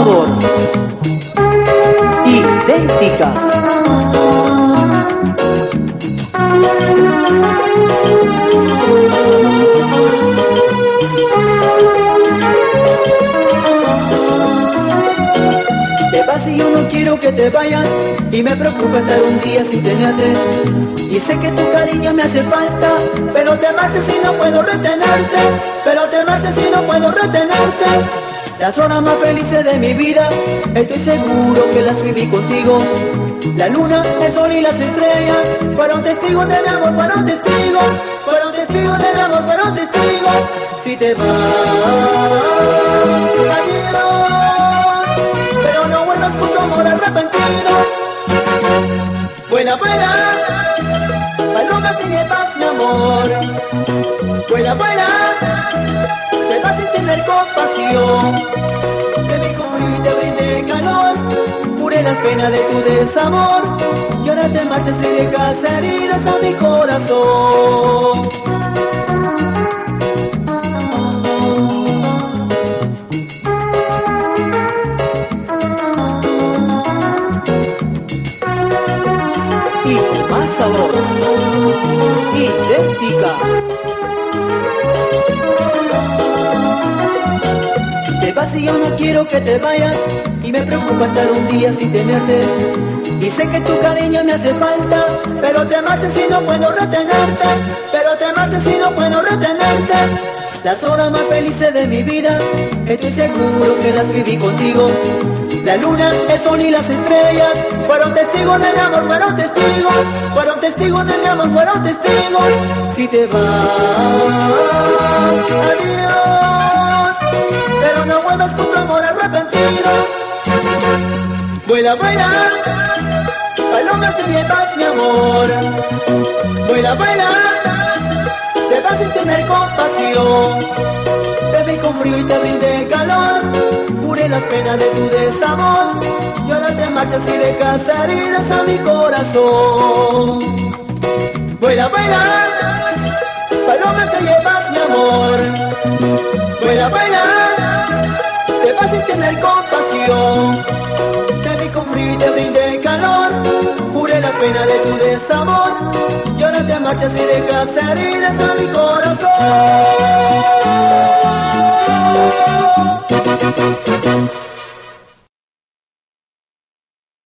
sabor, idéntica. Te vas y yo no quiero que te vayas, y me preocupa estar un día sin tenerte. Y sé que tu cariño me hace falta, pero te marches y no puedo retenerte. Pero te marches y no puedo retenerte. Las horas más felices de mi vida, estoy seguro que las viví contigo. La luna, el sol y las estrellas fueron testigos de mi amor, fueron testigos. Fueron testigos de mi amor, fueron testigos. Si te vas, adiós, pero no vuelvas con tu amor arrepentido. Vuela, vuela, paloma tiene paz, mi amor. Vuela, vuela, te vas sin tener compasión. Te vi con frío y te brindé calor, curé las penas de tu desamor. Y ahora te marchas y dejas heridas a mi corazón. Y con más sabor, idéntica. Te vas y yo no quiero que te vayas, y me preocupa estar un día sin tenerte. Y sé que tu cariño me hace falta, pero te marches y no puedo retenerte. Pero te marches y no puedo retenerte. Las horas más felices de mi vida, estoy seguro que las viví contigo. La luna, el sol y las estrellas fueron testigos de mi amor, fueron testigos. Fueron testigos de mi amor, fueron testigos. Si te vas, adiós, pero no vuelvas con tu amor arrepentido. Vuela, vuela, paloma te llevas mi amor. Vuela, vuela, te vas sin tener compasión. Te vi con frío y te brindé calor, curé las penas de tu desamor. Y ahora te marchas y dejas heridas a mi corazón. Vuela, vuela, paloma te llevas mi amor. Vuela, vuela, te vas sin tener compasión. Te vi con frío y te brindé calor, curé la pena de tu desamor. Y ahora te marchas y dejas heridas a mi corazón.